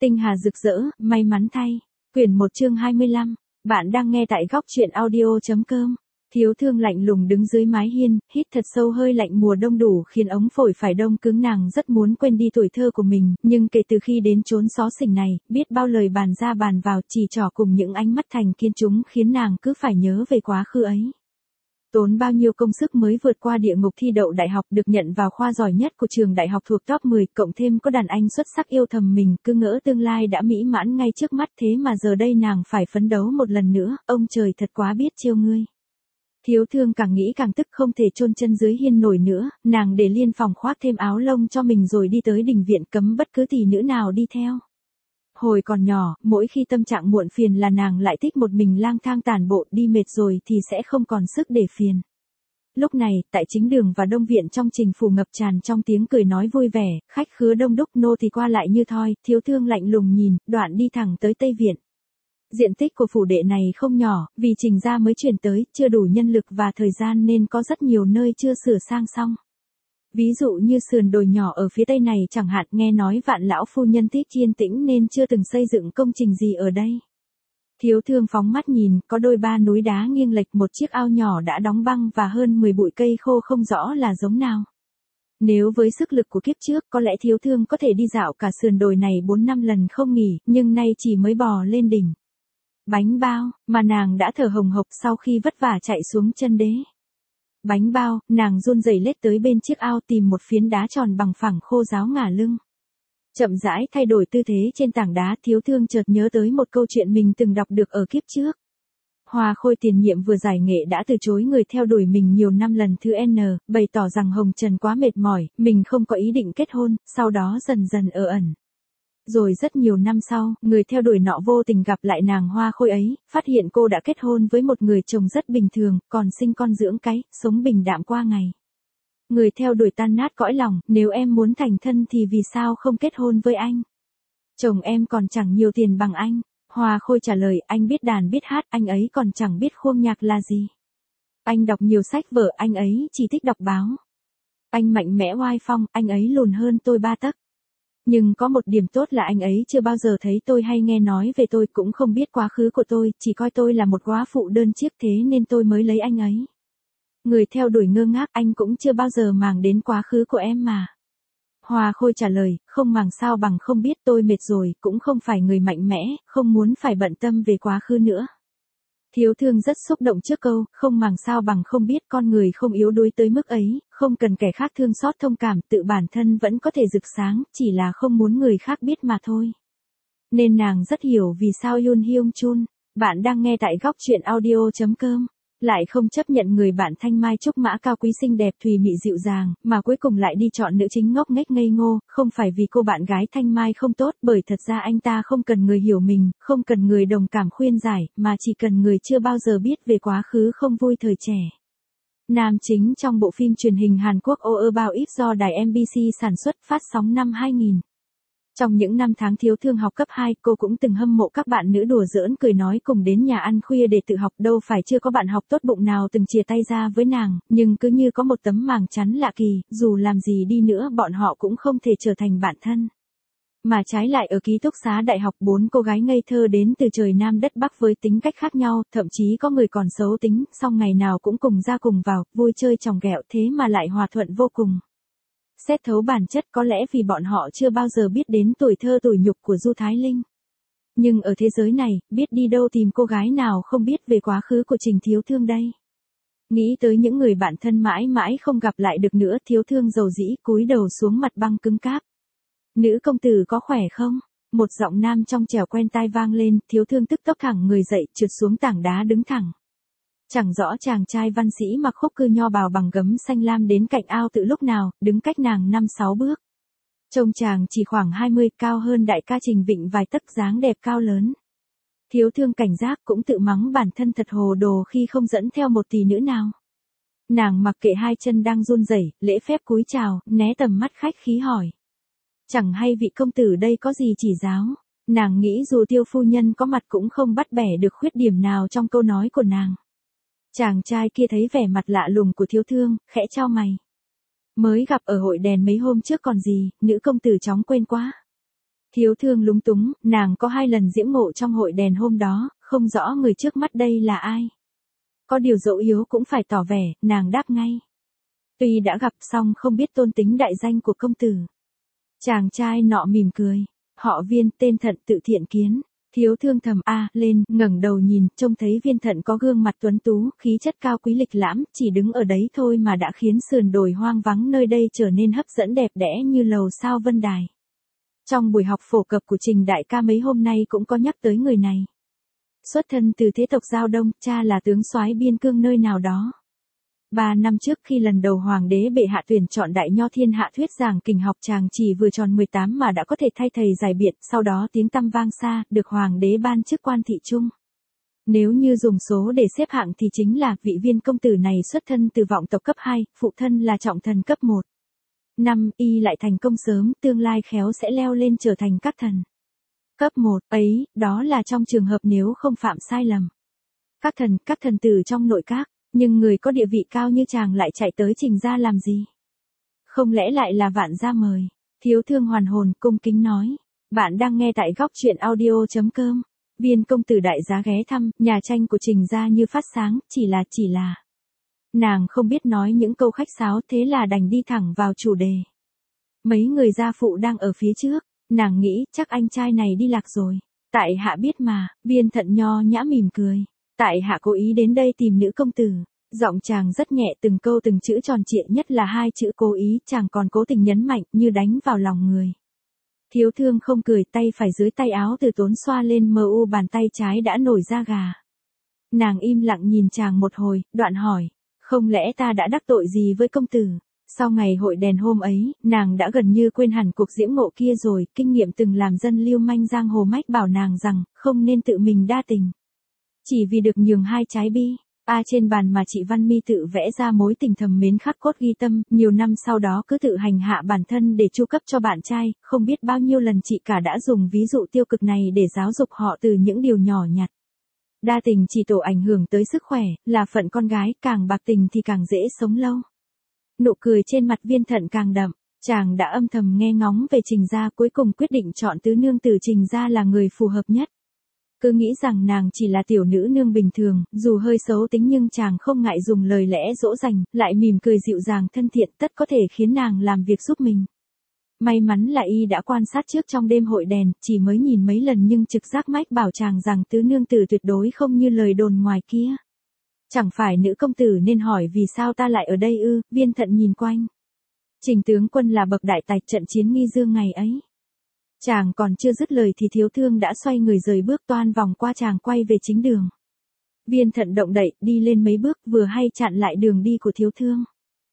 Tinh hà rực rỡ, may mắn thay. Quyển 1 chương 25. Bạn đang nghe tại góc truyện audio.com. Thiếu thương lạnh lùng đứng dưới mái hiên, hít thật sâu hơi lạnh mùa đông đủ khiến ống phổi phải đông cứng, nàng rất muốn quên đi tuổi thơ của mình, nhưng kể từ khi đến chốn xó xỉnh này, biết bao lời bàn ra bàn vào, chỉ trỏ cùng những ánh mắt thành kiến chúng khiến nàng cứ phải nhớ về quá khứ ấy. Tốn bao nhiêu công sức mới vượt qua địa ngục thi đậu đại học, được nhận vào khoa giỏi nhất của trường đại học thuộc top 10, cộng thêm có đàn anh xuất sắc yêu thầm mình, cứ ngỡ tương lai đã mỹ mãn ngay trước mắt, thế mà giờ đây nàng phải phấn đấu một lần nữa, ông trời thật quá biết trêu ngươi. Thiếu thương càng nghĩ càng tức, không thể chôn chân dưới hiên nổi nữa, nàng để Liên phòng khoác thêm áo lông cho mình rồi đi tới đình viện, cấm bất cứ tỷ nữ nào đi theo. Hồi còn nhỏ, mỗi khi tâm trạng muộn phiền là nàng lại thích một mình lang thang tản bộ, đi mệt rồi thì sẽ không còn sức để phiền. Lúc này, tại chính đường và đông viện trong Trình phủ ngập tràn trong tiếng cười nói vui vẻ, khách khứa đông đúc, nô thì qua lại như thoi, thiếu thương lạnh lùng nhìn, đoạn đi thẳng tới Tây Viện. Diện tích của phủ đệ này không nhỏ, vì Trình gia mới chuyển tới, chưa đủ nhân lực và thời gian nên có rất nhiều nơi chưa sửa sang xong. Ví dụ như sườn đồi nhỏ ở phía tây này chẳng hạn, nghe nói Vạn lão phu nhân thích yên tĩnh nên chưa từng xây dựng công trình gì ở đây. Thiếu thương phóng mắt nhìn, có đôi ba núi đá nghiêng lệch, một chiếc ao nhỏ đã đóng băng và hơn 10 bụi cây khô không rõ là giống nào. Nếu với sức lực của kiếp trước, có lẽ thiếu thương có thể đi dạo cả sườn đồi này 4-5 lần không nghỉ, nhưng nay chỉ mới bò lên đỉnh. Bánh bao, mà nàng đã thở hồng hộc sau khi vất vả chạy xuống chân đế. Bánh bao, nàng run rẩy lết tới bên chiếc ao, tìm một phiến đá tròn bằng phẳng khô ráo ngả lưng. Chậm rãi thay đổi tư thế trên tảng đá, thiếu thương chợt nhớ tới một câu chuyện mình từng đọc được ở kiếp trước. Hoa Khôi tiền nhiệm vừa giải nghệ đã từ chối người theo đuổi mình nhiều năm lần thứ N, bày tỏ rằng Hồng Trần quá mệt mỏi, mình không có ý định kết hôn, sau đó dần dần ở ẩn. Rồi rất nhiều năm sau, người theo đuổi nọ vô tình gặp lại nàng Hoa Khôi ấy, phát hiện cô đã kết hôn với một người chồng rất bình thường, còn sinh con dưỡng cái, sống bình đạm qua ngày. Người theo đuổi tan nát cõi lòng, nếu em muốn thành thân thì vì sao không kết hôn với anh? Chồng em còn chẳng nhiều tiền bằng anh. Hoa Khôi trả lời, anh biết đàn biết hát, anh ấy còn chẳng biết khuôn nhạc là gì. Anh đọc nhiều sách vở, anh ấy chỉ thích đọc báo. Anh mạnh mẽ oai phong, anh ấy lùn hơn tôi 3 tấc. Nhưng có một điểm tốt là anh ấy chưa bao giờ thấy tôi hay nghe nói về tôi, cũng không biết quá khứ của tôi, chỉ coi tôi là một góa phụ đơn chiếc, thế nên tôi mới lấy anh ấy. Người theo đuổi ngơ ngác, anh cũng chưa bao giờ màng đến quá khứ của em mà. Hoa Khôi trả lời, không màng sao bằng không biết, tôi mệt rồi, cũng không phải người mạnh mẽ, không muốn phải bận tâm về quá khứ nữa. Thiếu thương rất xúc động trước câu, không màng sao bằng không biết, con người không yếu đuối tới mức ấy, không cần kẻ khác thương xót thông cảm, tự bản thân vẫn có thể rực sáng, chỉ là không muốn người khác biết mà thôi. Nên nàng rất hiểu vì sao Yoon Hyung Chun, bạn đang nghe tại góc truyện audio.com, lại không chấp nhận người bạn thanh mai trúc mã cao quý xinh đẹp thùy mị dịu dàng, mà cuối cùng lại đi chọn nữ chính ngốc nghếch ngây ngô, không phải vì cô bạn gái thanh mai không tốt, bởi thật ra anh ta không cần người hiểu mình, không cần người đồng cảm khuyên giải, mà chỉ cần người chưa bao giờ biết về quá khứ không vui thời trẻ. Nam chính trong bộ phim truyền hình Hàn Quốc All About Eve do đài MBC sản xuất, phát sóng năm 2000. Trong những năm tháng thiếu thương học cấp 2, cô cũng từng hâm mộ các bạn nữ đùa giỡn cười nói cùng đến nhà ăn khuya để tự học, đâu phải chưa có bạn học tốt bụng nào từng chia tay ra với nàng, nhưng cứ như có một tấm màng chắn lạ kỳ, dù làm gì đi nữa bọn họ cũng không thể trở thành bạn thân. Mà trái lại ở ký túc xá đại học, 4 cô gái ngây thơ đến từ trời Nam đất Bắc với tính cách khác nhau, thậm chí có người còn xấu tính, song ngày nào cũng cùng ra cùng vào, vui chơi chòng ghẹo, thế mà lại hòa thuận vô cùng. Xét thấu bản chất, có lẽ vì bọn họ chưa bao giờ biết đến tuổi thơ tủi nhục của Du Thái Linh. Nhưng ở thế giới này, biết đi đâu tìm cô gái nào không biết về quá khứ của Trình thiếu thương đây. Nghĩ tới những người bạn thân mãi mãi không gặp lại được nữa, thiếu thương dầu dĩ cúi đầu xuống mặt băng cứng cáp. Nữ công tử có khỏe không? Một giọng nam trong trẻo quen tai vang lên, thiếu thương tức tốc thẳng người dậy, trượt xuống tảng đá đứng thẳng. Chẳng rõ chàng trai văn sĩ mặc khúc cư nho bào bằng gấm xanh lam đến cạnh ao từ lúc nào, đứng cách nàng 5-6 bước. Trông chàng chỉ khoảng 20, cao hơn đại ca Trình Vịnh vài tấc, dáng đẹp cao lớn. Thiếu thương cảnh giác, cũng tự mắng bản thân thật hồ đồ khi không dẫn theo một tỷ nữ nào. Nàng mặc kệ hai chân đang run rẩy, lễ phép cúi chào, né tầm mắt khách khí hỏi. Chẳng hay vị công tử đây có gì chỉ giáo. Nàng nghĩ dù Tiêu phu nhân có mặt cũng không bắt bẻ được khuyết điểm nào trong câu nói của nàng. Chàng trai kia thấy vẻ mặt lạ lùng của thiếu thương, khẽ chau mày. Mới gặp ở hội đèn mấy hôm trước còn gì, nữ công tử chóng quên quá. Thiếu thương lúng túng, nàng có 2 lần diễm ngộ trong hội đèn hôm đó, không rõ người trước mắt đây là ai. Có điều dẫu yếu cũng phải tỏ vẻ, nàng đáp ngay. Tuy đã gặp xong không biết tôn tính đại danh của công tử. Chàng trai nọ mỉm cười. Họ Viên, tên Thận, tự Thiện Kiến. Thiếu thương thầm lên, ngẩng đầu nhìn, trông thấy Viên Thận có gương mặt tuấn tú, khí chất cao quý lịch lãm, chỉ đứng ở đấy thôi mà đã khiến sườn đồi hoang vắng nơi đây trở nên hấp dẫn đẹp đẽ như lầu sao vân đài. Trong buổi học phổ cập của Trình đại ca mấy hôm nay cũng có nhắc tới người này. Xuất thân từ thế tộc Giao Đông, cha là tướng soái biên cương nơi nào đó. 3 năm trước khi lần đầu hoàng đế bệ hạ tuyển chọn đại nho thiên hạ thuyết giảng kình học, chàng chỉ vừa tròn 18 mà đã có thể thay thầy giải biệt, sau đó tiếng tăm vang xa, được hoàng đế ban chức quan thị trung. Nếu như dùng số để xếp hạng thì chính là vị Viên công tử này xuất thân từ vọng tộc cấp 2, phụ thân là trọng thần cấp 1. Y lại thành công sớm, tương lai khéo sẽ leo lên trở thành các thần. Cấp 1 ấy, đó là trong trường hợp nếu không phạm sai lầm. Các thần tử trong nội các. Nhưng người có địa vị cao như chàng lại chạy tới Trình gia làm gì? Không lẽ lại là Vạn gia mời? Thiếu thương hoàn hồn cung kính nói. Bạn đang nghe tại góc truyện audio.com. Viên công tử đại giá ghé thăm, nhà tranh của Trình gia như phát sáng, chỉ là. Nàng không biết nói những câu khách sáo, thế là đành đi thẳng vào chủ đề. Mấy người gia phụ đang ở phía trước, nàng nghĩ chắc anh trai này đi lạc rồi. Tại hạ biết mà, Viên Thận nho nhã mỉm cười. Tại hạ cố ý đến đây tìm nữ công tử. Giọng chàng rất nhẹ, từng câu từng chữ tròn trịa, nhất là 2 chữ cố ý, chàng còn cố tình nhấn mạnh như đánh vào lòng người. Thiếu thương không cười, tay phải dưới tay áo từ tốn xoa lên mờ u bàn tay trái đã nổi da gà. Nàng im lặng nhìn chàng một hồi, đoạn hỏi, không lẽ ta đã đắc tội gì với công tử? Sau ngày hội đèn hôm ấy, nàng đã gần như quên hẳn cuộc diễm ngộ kia rồi, kinh nghiệm từng làm dân lưu manh giang hồ mách bảo nàng rằng, không nên tự mình đa tình. Chỉ vì được nhường 2 trái bi. Trên bàn mà chị Văn Mi tự vẽ ra mối tình thầm mến khắc cốt ghi tâm, nhiều năm sau đó cứ tự hành hạ bản thân để chu cấp cho bạn trai, không biết bao nhiêu lần chị cả đã dùng ví dụ tiêu cực này để giáo dục họ từ những điều nhỏ nhặt. Đa tình chỉ tổ ảnh hưởng tới sức khỏe, là phận con gái, càng bạc tình thì càng dễ sống lâu. Nụ cười trên mặt Viên Thận càng đậm, chàng đã âm thầm nghe ngóng về Trình gia, cuối cùng quyết định chọn tứ nương tử Trình gia là người phù hợp nhất. Cứ nghĩ rằng nàng chỉ là tiểu nữ nương bình thường, dù hơi xấu tính nhưng chàng không ngại dùng lời lẽ dỗ dành, lại mỉm cười dịu dàng thân thiện, tất có thể khiến nàng làm việc giúp mình. May mắn là y đã quan sát trước trong đêm hội đèn, chỉ mới nhìn mấy lần nhưng trực giác mách bảo chàng rằng tứ nương tử tuyệt đối không như lời đồn ngoài kia. Chẳng phải nữ công tử nên hỏi vì sao ta lại ở đây ư? Viên Thận nhìn quanh. Trình tướng quân là bậc đại tài, trận chiến Nghi Dương ngày ấy. Chàng còn chưa dứt lời thì thiếu thương đã xoay người rời bước, toan vòng qua chàng quay về chính đường. Viên Thận động đậy, đi lên mấy bước, vừa hay chặn lại đường đi của thiếu thương.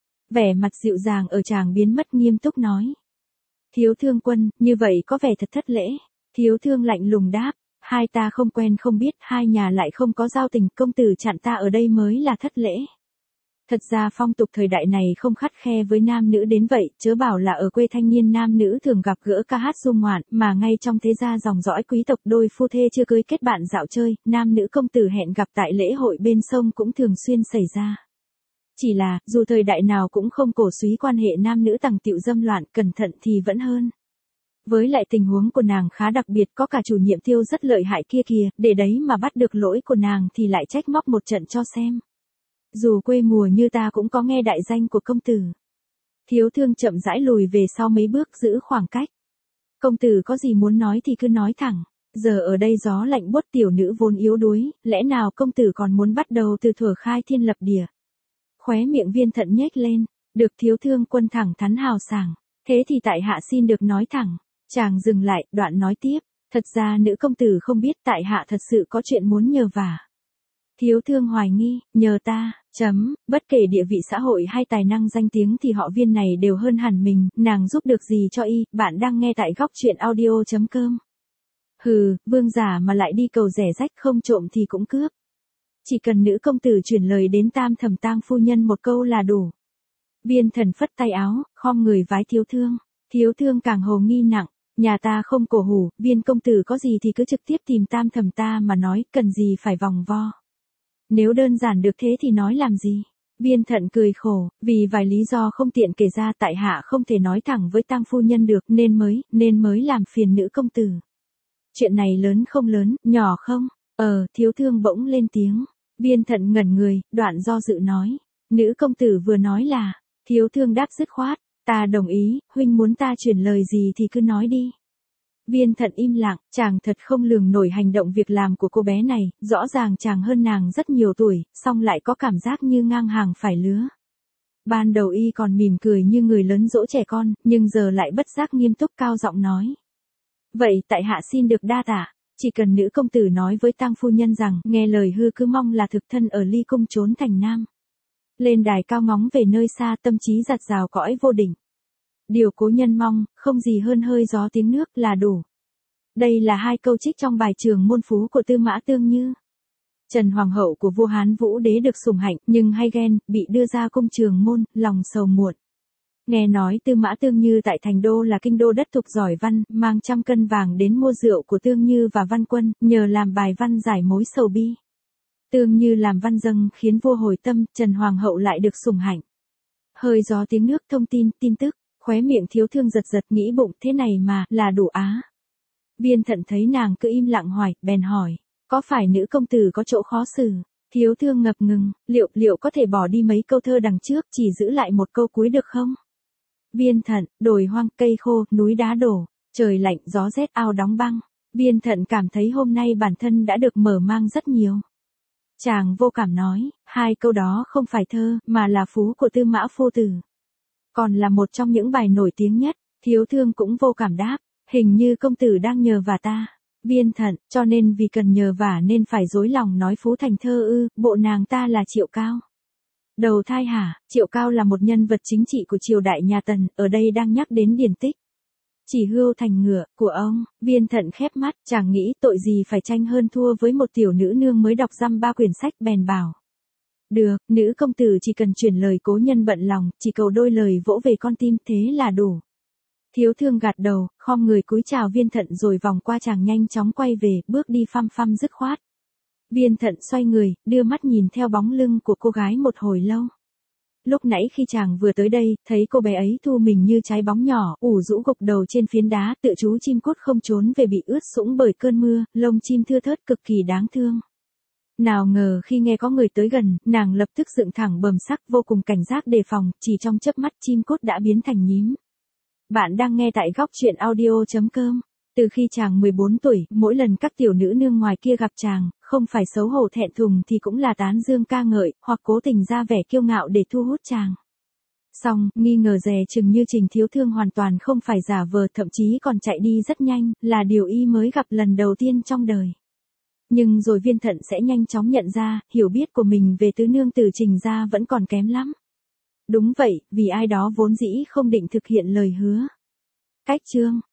Vẻ mặt dịu dàng ở chàng biến mất, nghiêm túc nói. Thiếu thương quân, như vậy có vẻ thật thất lễ. Thiếu thương lạnh lùng đáp, hai ta không quen không biết, hai nhà lại không có giao tình, công tử chặn ta ở đây mới là thất lễ. Thật ra phong tục thời đại này không khắt khe với nam nữ đến vậy, chớ bảo là ở quê thanh niên nam nữ thường gặp gỡ ca hát du ngoạn, mà ngay trong thế gia dòng dõi quý tộc đôi phu thê chưa cưới kết bạn dạo chơi, nam nữ công tử hẹn gặp tại lễ hội bên sông cũng thường xuyên xảy ra. Chỉ là, dù thời đại nào cũng không cổ súy quan hệ nam nữ tằng tiệu dâm loạn, cẩn thận thì vẫn hơn. Với lại tình huống của nàng khá đặc biệt, có cả chủ nhiệm Tiêu rất lợi hại kia kìa, để đấy mà bắt được lỗi của nàng thì lại trách móc một trận cho xem. Dù quê mùa như ta cũng có nghe đại danh của công tử. Thiếu thương chậm rãi lùi về sau mấy bước, giữ khoảng cách. Công tử có gì muốn nói thì cứ nói thẳng. Giờ ở đây gió lạnh buốt, tiểu nữ vốn yếu đuối, lẽ nào công tử còn muốn bắt đầu từ thuở khai thiên lập địa? Khóe miệng Viên Thận nhếch lên, được thiếu thương quân thẳng thắn hào sảng. Thế thì tại hạ xin được nói thẳng. Chàng dừng lại, đoạn nói tiếp. Thật ra nữ công tử không biết tại hạ thật sự có chuyện muốn nhờ vả. Thiếu thương hoài nghi, nhờ ta, bất kể địa vị xã hội hay tài năng danh tiếng thì họ Viên này đều hơn hẳn mình, nàng giúp được gì cho y, bạn đang nghe tại góc truyện audio.com. Hừ, vương giả mà lại đi cầu rẻ rách, không trộm thì cũng cướp. Chỉ cần nữ công tử chuyển lời đến Tam Thẩm Tang phu nhân một câu là đủ. Viên Thần phất tay áo, khom người vái thiếu thương. Thiếu thương càng hồ nghi nặng, nhà ta không cổ hủ, Viên công tử có gì thì cứ trực tiếp tìm Tam Thẩm ta mà nói, cần gì phải vòng vo. Nếu đơn giản được thế thì nói làm gì? Viên Thận cười khổ, vì vài lý do không tiện kể ra tại hạ không thể nói thẳng với tang phu nhân được nên mới làm phiền nữ công tử. Chuyện này lớn không lớn, nhỏ không? Thiếu thương bỗng lên tiếng. Viên Thận ngẩn người, đoạn do dự nói. Nữ công tử vừa nói là, thiếu thương đáp dứt khoát, ta đồng ý, huynh muốn ta chuyển lời gì thì cứ nói đi. Viên Thận im lặng, chàng thật không lường nổi hành động việc làm của cô bé này, rõ ràng chàng hơn nàng rất nhiều tuổi, song lại có cảm giác như ngang hàng phải lứa. Ban đầu y còn mỉm cười như người lớn dỗ trẻ con, nhưng giờ lại bất giác nghiêm túc cao giọng nói. Vậy tại hạ xin được đa tạ, chỉ cần nữ công tử nói với tang phu nhân rằng, nghe lời hư cứ mong là thực thân ở ly cung trốn thành nam. Lên đài cao ngóng về nơi xa tâm trí giặt rào cõi vô đỉnh. Điều cố nhân mong, không gì hơn hơi gió tiếng nước là đủ. Đây là hai câu trích trong bài Trường Môn Phú của Tư Mã Tương Như. Trần Hoàng hậu của vua Hán Vũ Đế được sủng hạnh, nhưng hay ghen, bị đưa ra cung Trường Môn, lòng sầu muộn. Nghe nói Tư Mã Tương Như tại Thành Đô là kinh đô đất thục giỏi văn, mang 100 cân vàng đến mua rượu của Tương Như và Văn Quân, nhờ làm bài văn giải mối sầu bi. Tương Như làm văn dâng khiến vua hồi tâm, Trần Hoàng hậu lại được sủng hạnh. Hơi gió tiếng nước thông tin tức, khóe miệng thiếu thương giật giật nghĩ bụng thế này mà, là đủ á. Viên Thận thấy nàng cứ im lặng hoài, bèn hỏi, có phải nữ công tử có chỗ khó xử? Thiếu thương ngập ngừng, liệu có thể bỏ đi mấy câu thơ đằng trước, chỉ giữ lại một câu cuối được không? Viên Thận, đồi hoang, cây khô, núi đá đổ, trời lạnh, gió rét, ao đóng băng. Viên Thận cảm thấy hôm nay bản thân đã được mở mang rất nhiều. Chàng vô cảm nói, hai câu đó không phải thơ, mà là phú của Tư Mã Phu Tử. Còn là một trong những bài nổi tiếng nhất, thiếu thương cũng vô cảm đáp, hình như công tử đang nhờ vả ta. Viên Thận, cho nên vì cần nhờ vả nên phải dối lòng nói phú thành thơ ư, bộ nàng ta là Triệu Cao. Đầu thai hả, Triệu Cao là một nhân vật chính trị của triều đại nhà Tần, ở đây đang nhắc đến điển tích. Chỉ hươu thành ngựa, của ông. Viên Thận khép mắt, chàng nghĩ tội gì phải tranh hơn thua với một tiểu nữ nương mới đọc dăm 3 quyển sách, bèn bảo. Được, nữ công tử chỉ cần chuyển lời cố nhân bận lòng, chỉ cầu đôi lời vỗ về con tim, thế là đủ. Thiếu thương gật đầu, khom người cúi chào Viên Thận rồi vòng qua chàng nhanh chóng quay về, bước đi phăm dứt khoát. Viên Thận xoay người, đưa mắt nhìn theo bóng lưng của cô gái một hồi lâu. Lúc nãy khi chàng vừa tới đây, thấy cô bé ấy thu mình như trái bóng nhỏ, ủ rũ gục đầu trên phiến đá, tựa chú chim cút không trốn về bị ướt sũng bởi cơn mưa, lông chim thưa thớt cực kỳ đáng thương. Nào ngờ khi nghe có người tới gần, nàng lập tức dựng thẳng bầm sắc vô cùng cảnh giác đề phòng, chỉ trong chớp mắt chim cút đã biến thành nhím. Bạn đang nghe tại góc truyện audio.com. Từ khi chàng 14 tuổi, mỗi lần các tiểu nữ nương ngoài kia gặp chàng, không phải xấu hổ thẹn thùng thì cũng là tán dương ca ngợi, hoặc cố tình ra vẻ kiêu ngạo để thu hút chàng. Song, nghi ngờ dè chừng như Trình thiếu thương hoàn toàn không phải giả vờ, thậm chí còn chạy đi rất nhanh, là điều y mới gặp lần đầu tiên trong đời. Nhưng rồi Viên Thận sẽ nhanh chóng nhận ra, hiểu biết của mình về tứ nương tử Trình gia vẫn còn kém lắm. Đúng vậy, vì ai đó vốn dĩ không định thực hiện lời hứa. Cách chương